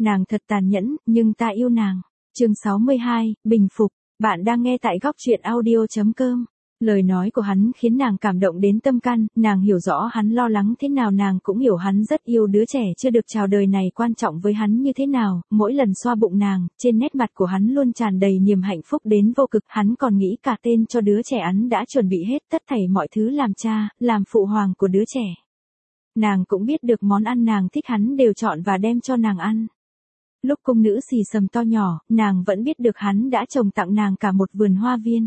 Nàng thật tàn nhẫn, nhưng ta yêu nàng. Chương 62, bình phục. Bạn đang nghe tại góc truyện audio.com. Lời nói của hắn khiến nàng cảm động đến tâm can, nàng hiểu rõ hắn lo lắng thế nào, nàng cũng hiểu hắn rất yêu đứa trẻ chưa được chào đời này quan trọng với hắn như thế nào. Mỗi lần xoa bụng nàng, trên nét mặt của hắn luôn tràn đầy niềm hạnh phúc đến vô cực. Hắn còn nghĩ cả tên cho đứa trẻ, hắn đã chuẩn bị hết tất thảy mọi thứ làm cha, làm phụ hoàng của đứa trẻ. Nàng cũng biết được món ăn nàng thích hắn đều chọn và đem cho nàng ăn. Lúc cung nữ xì xầm to nhỏ, nàng vẫn biết được hắn đã trồng tặng nàng cả một vườn hoa viên.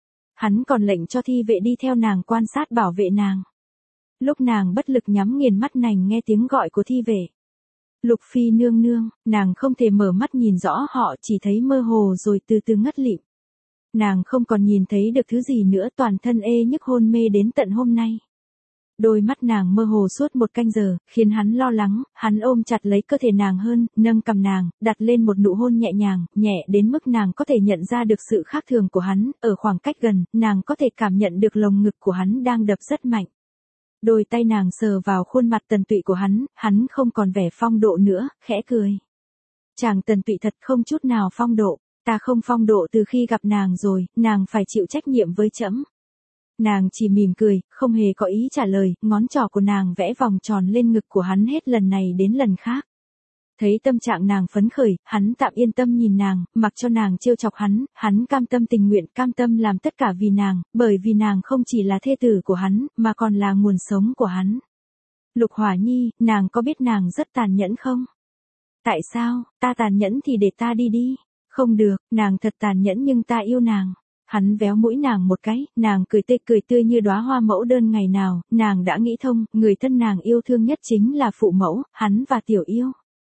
Hắn còn lệnh cho thi vệ đi theo nàng quan sát bảo vệ nàng. Lúc nàng bất lực nhắm nghiền mắt nàng nghe tiếng gọi của thi vệ. Lục phi nương nương, nàng không thể mở mắt nhìn rõ họ, chỉ thấy mơ hồ rồi từ từ ngất lịm. Nàng không còn nhìn thấy được thứ gì nữa, toàn thân ê nhức hôn mê đến tận hôm nay. Đôi mắt nàng mơ hồ suốt một canh giờ, khiến hắn lo lắng. Hắn ôm chặt lấy cơ thể nàng hơn, nâng cằm nàng, đặt lên một nụ hôn nhẹ nhàng, nhẹ đến mức nàng có thể nhận ra được sự khác thường của hắn. Ở khoảng cách gần, nàng có thể cảm nhận được lồng ngực của hắn đang đập rất mạnh. Đôi tay nàng sờ vào khuôn mặt tần tụy của hắn không còn vẻ phong độ nữa, khẽ cười. Chàng tần tụy thật không chút nào phong độ, ta không phong độ từ khi gặp nàng rồi, nàng phải chịu trách nhiệm với trẫm. Nàng chỉ mỉm cười, không hề có ý trả lời, ngón trỏ của nàng vẽ vòng tròn lên ngực của hắn hết lần này đến lần khác. Thấy tâm trạng nàng phấn khởi, hắn tạm yên tâm nhìn nàng, mặc cho nàng trêu chọc hắn cam tâm tình nguyện, cam tâm làm tất cả vì nàng, bởi vì nàng không chỉ là thê tử của hắn, mà còn là nguồn sống của hắn. Lục Hỏa Nhi, nàng có biết nàng rất tàn nhẫn không? Tại sao, ta tàn nhẫn thì để ta đi đi. Không được, nàng thật tàn nhẫn nhưng ta yêu nàng. Hắn véo mũi nàng một cái, nàng cười tươi như đóa hoa mẫu đơn. Ngày nào, nàng đã nghĩ thông, người thân nàng yêu thương nhất chính là phụ mẫu, hắn và Tiểu Yêu.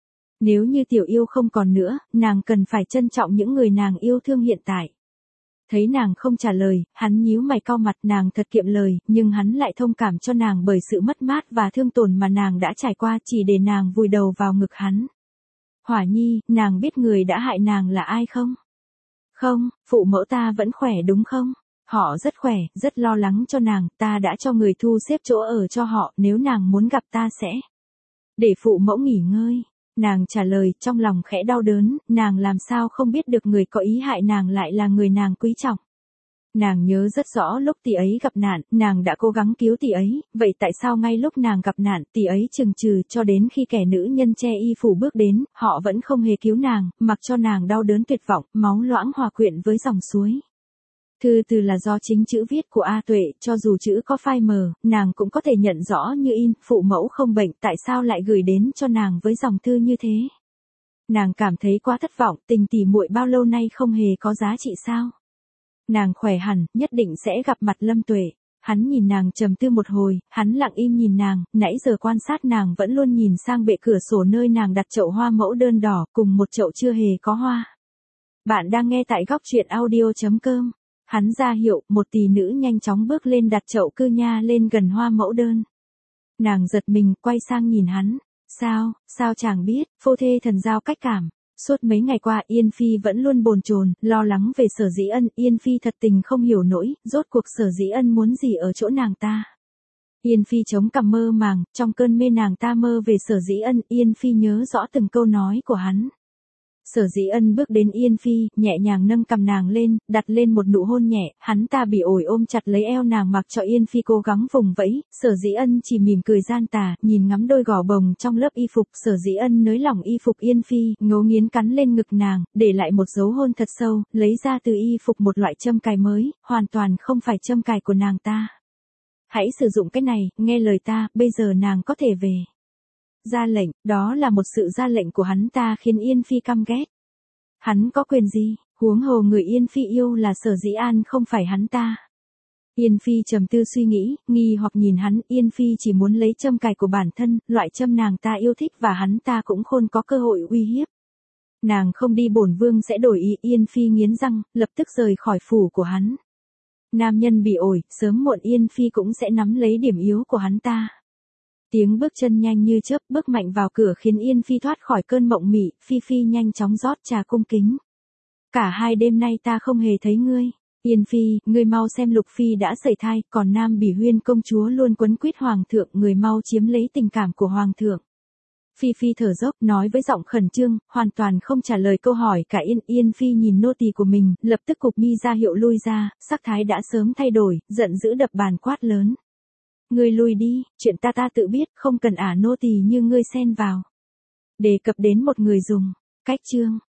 Nếu như Tiểu Yêu không còn nữa, nàng cần phải trân trọng những người nàng yêu thương hiện tại. Thấy nàng không trả lời, hắn nhíu mày cau mặt, nàng thật kiệm lời, nhưng hắn lại thông cảm cho nàng bởi sự mất mát và thương tổn mà nàng đã trải qua, chỉ để nàng vùi đầu vào ngực hắn. Hỏa Nhi, nàng biết người đã hại nàng là ai không? Không, phụ mẫu ta vẫn khỏe đúng không? Họ rất khỏe, rất lo lắng cho nàng, ta đã cho người thu xếp chỗ ở cho họ, nếu nàng muốn gặp ta sẽ để phụ mẫu nghỉ ngơi. Nàng trả lời, trong lòng khẽ đau đớn, nàng làm sao không biết được người có ý hại nàng lại là người nàng quý trọng. Nàng nhớ rất rõ lúc tỷ ấy gặp nạn, nàng đã cố gắng cứu tỷ ấy, vậy tại sao ngay lúc nàng gặp nạn, tỷ ấy chừng chừ cho đến khi kẻ nữ nhân che y phủ bước đến, họ vẫn không hề cứu nàng, mặc cho nàng đau đớn tuyệt vọng, máu loãng hòa quyện với dòng suối. Thư từ là do chính chữ viết của A Tuệ, cho dù chữ có phai mờ, nàng cũng có thể nhận rõ như in, phụ mẫu không bệnh, tại sao lại gửi đến cho nàng với dòng thư như thế? Nàng cảm thấy quá thất vọng, tình tỉ muội bao lâu nay không hề có giá trị sao? Nàng khỏe hẳn, nhất định sẽ gặp mặt Lâm Tuệ. Hắn nhìn nàng trầm tư một hồi, hắn lặng im nhìn nàng, nãy giờ quan sát nàng vẫn luôn nhìn sang bệ cửa sổ nơi nàng đặt chậu hoa mẫu đơn đỏ, cùng một chậu chưa hề có hoa. Bạn đang nghe tại góc truyện audio.com. Hắn ra hiệu, một tỷ nữ nhanh chóng bước lên đặt chậu cư nha lên gần hoa mẫu đơn. Nàng giật mình, quay sang nhìn hắn. Sao chàng biết, phô thê thần giao cách cảm. Suốt mấy ngày qua Yên Phi vẫn luôn bồn chồn, lo lắng về Sở Dĩ Ân. Yên Phi thật tình không hiểu nổi, rốt cuộc Sở Dĩ Ân muốn gì ở chỗ nàng ta. Yên Phi chống cằm mơ màng, trong cơn mê nàng ta mơ về Sở Dĩ Ân. Yên Phi nhớ rõ từng câu nói của hắn. Sở Dĩ Ân bước đến Yên Phi, nhẹ nhàng nâng cằm nàng lên, đặt lên một nụ hôn nhẹ, hắn ta bị ổi ôm chặt lấy eo nàng mặc cho Yên Phi cố gắng vùng vẫy. Sở Dĩ Ân chỉ mỉm cười gian tà, nhìn ngắm đôi gò bồng trong lớp y phục. Sở Dĩ Ân nới lỏng y phục Yên Phi, ngấu nghiến cắn lên ngực nàng, để lại một dấu hôn thật sâu, lấy ra từ y phục một loại châm cài mới, hoàn toàn không phải châm cài của nàng ta. Hãy sử dụng cái này, nghe lời ta, bây giờ nàng có thể về. Ra lệnh, đó là một sự ra lệnh của hắn ta khiến Yên Phi căm ghét. Hắn có quyền gì, huống hồ người Yên Phi yêu là Sở Dĩ An không phải hắn ta. Yên Phi trầm tư suy nghĩ, nghi hoặc nhìn hắn. Yên Phi chỉ muốn lấy châm cài của bản thân, loại châm nàng ta yêu thích và hắn ta cũng khôn có cơ hội uy hiếp. Nàng không đi bổn vương sẽ đổi ý. Yên Phi nghiến răng, lập tức rời khỏi phủ của hắn. Nam nhân bị ổi, sớm muộn Yên Phi cũng sẽ nắm lấy điểm yếu của hắn ta. Tiếng bước chân nhanh như chớp bước mạnh vào cửa khiến Yên Phi thoát khỏi cơn mộng mị. Phi nhanh chóng rót trà cung kính. Cả hai đêm nay ta không hề thấy ngươi. Yên Phi, ngươi mau xem Lục Phi đã sẩy thai, còn Nam Bỉ Huyên công chúa luôn quấn quýt hoàng thượng, người mau chiếm lấy tình cảm của hoàng thượng. Phi Phi thở dốc, nói với giọng khẩn trương, hoàn toàn không trả lời câu hỏi cả Yên Phi nhìn nô tỳ của mình, lập tức cụp mi ra hiệu lui ra, sắc thái đã sớm thay đổi, giận dữ đập bàn quát lớn. Ngươi lui đi, chuyện ta tự biết, không cần nô tỳ như ngươi xen vào. Đề cập đến một người dùng. Cách chương.